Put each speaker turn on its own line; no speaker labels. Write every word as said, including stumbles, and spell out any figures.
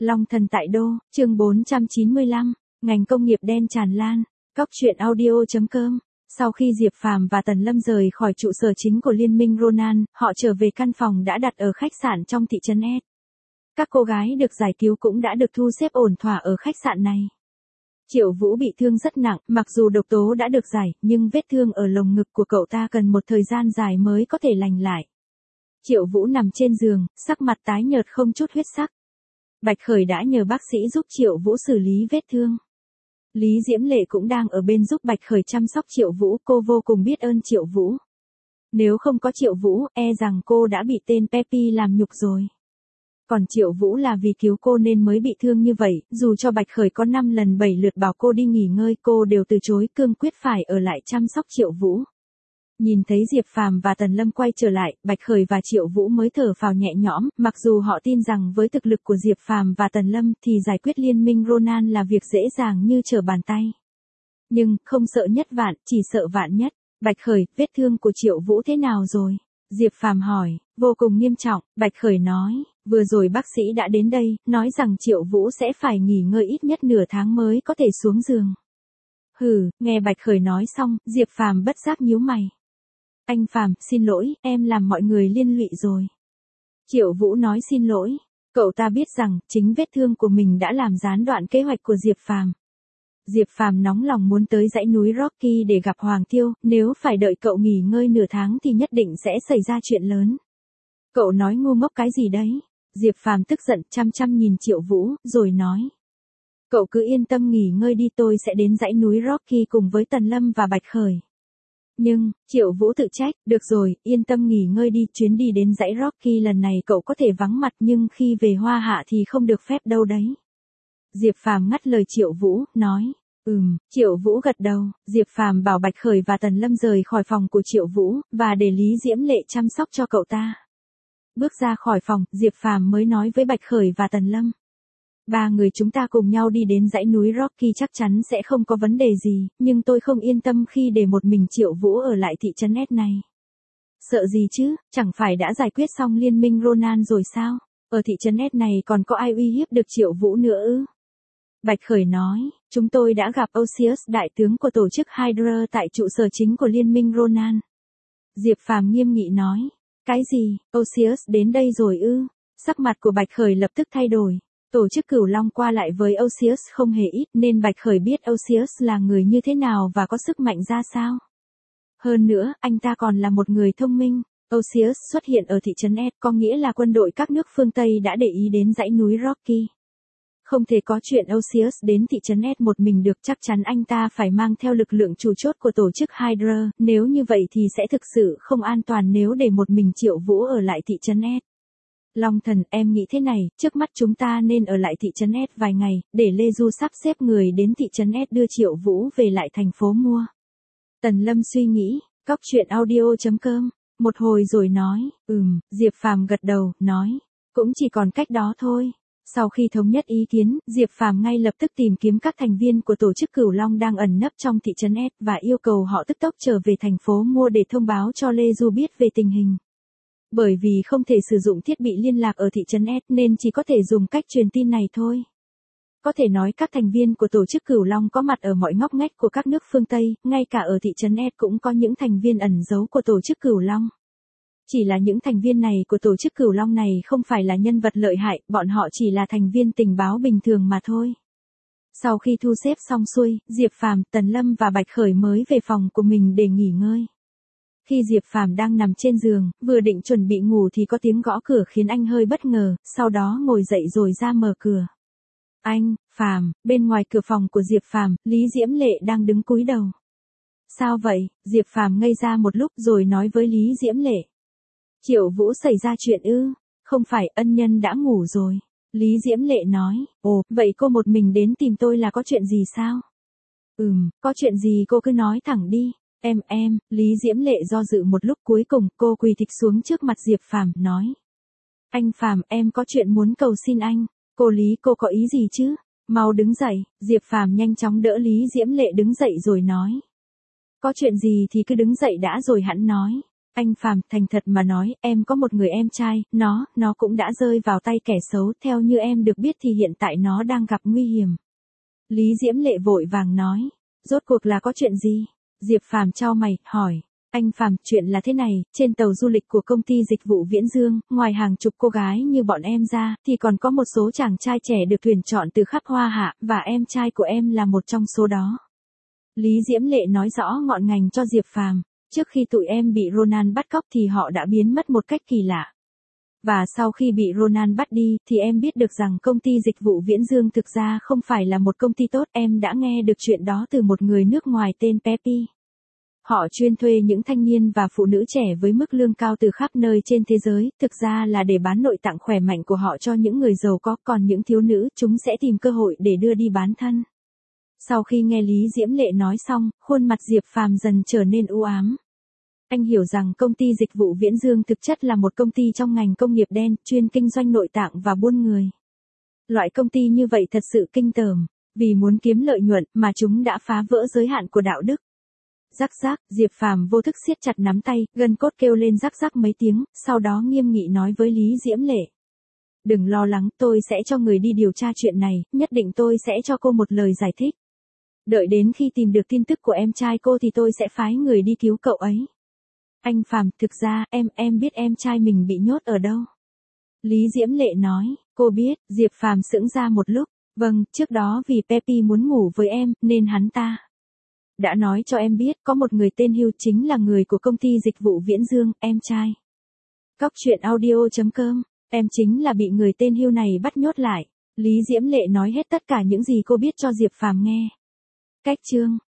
Long thần tại đô, chương bốn trăm chín mươi lăm, ngành công nghiệp đen tràn lan. Cóc truyện audio chấm com. Sau khi Diệp Phàm và Tần Lâm rời khỏi trụ sở chính của Liên minh Ronan, họ trở về căn phòng đã đặt ở khách sạn trong thị trấn S. Các cô gái được giải cứu cũng đã được thu xếp ổn thỏa ở khách sạn này. Triệu Vũ bị thương rất nặng, mặc dù độc tố đã được giải, nhưng vết thương ở lồng ngực của cậu ta cần một thời gian dài mới có thể lành lại. Triệu Vũ nằm trên giường, sắc mặt tái nhợt không chút huyết sắc. Bạch Khởi đã nhờ bác sĩ giúp Triệu Vũ xử lý vết thương. Lý Diễm Lệ cũng đang ở bên giúp Bạch Khởi chăm sóc Triệu Vũ, cô vô cùng biết ơn Triệu Vũ. Nếu không có Triệu Vũ, e rằng cô đã bị tên Peppy làm nhục rồi. Còn Triệu Vũ là vì cứu cô nên mới bị thương như vậy, dù cho Bạch Khởi có năm lần bảy lượt bảo cô đi nghỉ ngơi, cô đều từ chối, cương quyết phải ở lại chăm sóc Triệu Vũ. Nhìn thấy Diệp Phàm và Tần Lâm quay trở lại, Bạch Khởi và Triệu Vũ mới thở phào nhẹ nhõm, mặc dù họ tin rằng với thực lực của Diệp Phàm và Tần Lâm thì giải quyết Liên minh Ronan là việc dễ dàng như trở bàn tay. Nhưng, không sợ nhất vạn, chỉ sợ vạn nhất. Bạch Khởi, vết thương của Triệu Vũ thế nào rồi? Diệp Phàm hỏi. Vô cùng nghiêm trọng, Bạch Khởi nói, vừa rồi bác sĩ đã đến đây, nói rằng Triệu Vũ sẽ phải nghỉ ngơi ít nhất nửa tháng mới có thể xuống giường. Hừ, nghe Bạch Khởi nói xong, Diệp Phàm bất giác nhíu mày. Anh Phàm, xin lỗi, em làm mọi người liên lụy rồi. Triệu Vũ nói xin lỗi, cậu ta biết rằng chính vết thương của mình đã làm gián đoạn kế hoạch của Diệp Phàm. Diệp Phàm nóng lòng muốn tới dãy núi Rocky để gặp Hoàng Tiêu, nếu phải đợi cậu nghỉ ngơi nửa tháng thì nhất định sẽ xảy ra chuyện lớn. Cậu nói ngu ngốc cái gì đấy? Diệp Phàm tức giận chăm chăm nhìn Triệu Vũ, rồi nói. Cậu cứ yên tâm nghỉ ngơi đi, tôi sẽ đến dãy núi Rocky cùng với Tần Lâm và Bạch Khởi. Nhưng, Triệu Vũ tự trách, được rồi, yên tâm nghỉ ngơi đi, chuyến đi đến dãy Rocky lần này cậu có thể vắng mặt nhưng khi về Hoa Hạ thì không được phép đâu đấy. Diệp Phàm ngắt lời Triệu Vũ, nói, ừm, Triệu Vũ gật đầu, Diệp Phàm bảo Bạch Khởi và Tần Lâm rời khỏi phòng của Triệu Vũ, và để Lý Diễm Lệ chăm sóc cho cậu ta. Bước ra khỏi phòng, Diệp Phàm mới nói với Bạch Khởi và Tần Lâm. Ba người chúng ta cùng nhau đi đến dãy núi Rocky chắc chắn sẽ không có vấn đề gì, nhưng tôi không yên tâm khi để một mình Triệu Vũ ở lại thị trấn S này. Sợ gì chứ, chẳng phải đã giải quyết xong Liên minh Ronan rồi sao? Ở thị trấn S này còn có ai uy hiếp được Triệu Vũ nữa ư? Bạch Khởi nói, chúng tôi đã gặp Osius, đại tướng của tổ chức Hydra tại trụ sở chính của Liên minh Ronan. Diệp Phàm nghiêm nghị nói, cái gì, Osius đến đây rồi ư? Sắc mặt của Bạch Khởi lập tức thay đổi. Tổ chức Cửu Long qua lại với Osius không hề ít nên Bạch Khởi biết Osius là người như thế nào và có sức mạnh ra sao. Hơn nữa, anh ta còn là một người thông minh. Osius xuất hiện ở thị trấn S có nghĩa là quân đội các nước phương Tây đã để ý đến dãy núi Rocky. Không thể có chuyện Osius đến thị trấn S một mình được, chắc chắn anh ta phải mang theo lực lượng chủ chốt của tổ chức Hydra, nếu như vậy thì sẽ thực sự không an toàn nếu để một mình Triệu Vũ ở lại thị trấn S. Long thần, em nghĩ thế này, trước mắt chúng ta nên ở lại thị trấn S vài ngày, để Lê Du sắp xếp người đến thị trấn S đưa Triệu Vũ về lại thành phố mua. Tần Lâm suy nghĩ, cóc truyện audio chấm com, một hồi rồi nói, ừm, Diệp Phàm gật đầu, nói, cũng chỉ còn cách đó thôi. Sau khi thống nhất ý kiến, Diệp Phàm ngay lập tức tìm kiếm các thành viên của tổ chức Cửu Long đang ẩn nấp trong thị trấn S và yêu cầu họ tức tốc trở về thành phố mua để thông báo cho Lê Du biết về tình hình. Bởi vì không thể sử dụng thiết bị liên lạc ở thị trấn S nên chỉ có thể dùng cách truyền tin này thôi. Có thể nói các thành viên của tổ chức Cửu Long có mặt ở mọi ngóc ngách của các nước phương Tây, ngay cả ở thị trấn S cũng có những thành viên ẩn giấu của tổ chức Cửu Long. Chỉ là những thành viên này của tổ chức Cửu Long này không phải là nhân vật lợi hại, bọn họ chỉ là thành viên tình báo bình thường mà thôi. Sau khi thu xếp xong xuôi, Diệp Phàm, Tần Lâm và Bạch Khởi mới về phòng của mình để nghỉ ngơi. Khi Diệp Phàm đang nằm trên giường, vừa định chuẩn bị ngủ thì có tiếng gõ cửa khiến anh hơi bất ngờ, sau đó ngồi dậy rồi ra mở cửa. Anh, Phàm, bên ngoài cửa phòng của Diệp Phàm, Lý Diễm Lệ đang đứng cúi đầu. Sao vậy? Diệp Phàm ngây ra một lúc rồi nói với Lý Diễm Lệ. Triệu Vũ xảy ra chuyện ư? Không phải, ân nhân đã ngủ rồi. Lý Diễm Lệ nói, ồ, vậy cô một mình đến tìm tôi là có chuyện gì sao? Ừm, có chuyện gì cô cứ nói thẳng đi. Em em, Lý Diễm Lệ do dự một lúc, cuối cùng cô quỳ thịch xuống trước mặt Diệp Phàm, nói. Anh Phàm, em có chuyện muốn cầu xin anh. Cô Lý, cô có ý gì chứ? Mau đứng dậy. Diệp Phàm nhanh chóng đỡ Lý Diễm Lệ đứng dậy rồi nói. Có chuyện gì thì cứ đứng dậy đã rồi hẵng nói. Anh Phàm thành thật mà nói, em có một người em trai, nó, nó cũng đã rơi vào tay kẻ xấu, theo như em được biết thì hiện tại nó đang gặp nguy hiểm. Lý Diễm Lệ vội vàng nói, rốt cuộc là có chuyện gì? Diệp Phàm chau mày, hỏi. Anh Phàm, chuyện là thế này, trên tàu du lịch của công ty dịch vụ Viễn Dương, ngoài hàng chục cô gái như bọn em ra, thì còn có một số chàng trai trẻ được tuyển chọn từ khắp Hoa Hạ, và em trai của em là một trong số đó. Lý Diễm Lệ nói rõ ngọn ngành cho Diệp Phàm. Trước khi tụi em bị Ronan bắt cóc thì họ đã biến mất một cách kỳ lạ. Và sau khi bị Ronan bắt đi thì em biết được rằng công ty dịch vụ Viễn Dương thực ra không phải là một công ty tốt. Em đã nghe được chuyện đó từ một người nước ngoài tên Peppy. Họ chuyên thuê những thanh niên và phụ nữ trẻ với mức lương cao từ khắp nơi trên thế giới, thực ra là để bán nội tạng khỏe mạnh của họ cho những người giàu có, còn những thiếu nữ, chúng sẽ tìm cơ hội để đưa đi bán thân. Sau khi nghe Lý Diễm Lệ nói xong, khuôn mặt Diệp Phàm dần trở nên u ám. Anh hiểu rằng công ty dịch vụ Viễn Dương thực chất là một công ty trong ngành công nghiệp đen, chuyên kinh doanh nội tạng và buôn người. Loại công ty như vậy thật sự kinh tởm, vì muốn kiếm lợi nhuận mà chúng đã phá vỡ giới hạn của đạo đức. Rắc rắc, Diệp Phàm vô thức siết chặt nắm tay, gân cốt kêu lên rắc rắc mấy tiếng, sau đó nghiêm nghị nói với Lý Diễm Lệ. Đừng lo lắng, tôi sẽ cho người đi điều tra chuyện này, nhất định tôi sẽ cho cô một lời giải thích. Đợi đến khi tìm được tin tức của em trai cô thì tôi sẽ phái người đi cứu cậu ấy. Anh Phàm, thực ra, em, em biết em trai mình bị nhốt ở đâu. Lý Diễm Lệ nói, cô biết, Diệp Phàm sững ra một lúc, vâng, trước đó vì Peppy muốn ngủ với em, nên hắn ta đã nói cho em biết, có một người tên Hugh chính là người của công ty dịch vụ Viễn Dương, em trai. Cóc truyện audio chấm com, em chính là bị người tên Hugh này bắt nhốt lại. Lý Diễm Lệ nói hết tất cả những gì cô biết cho Diệp Phàm nghe. Cách chương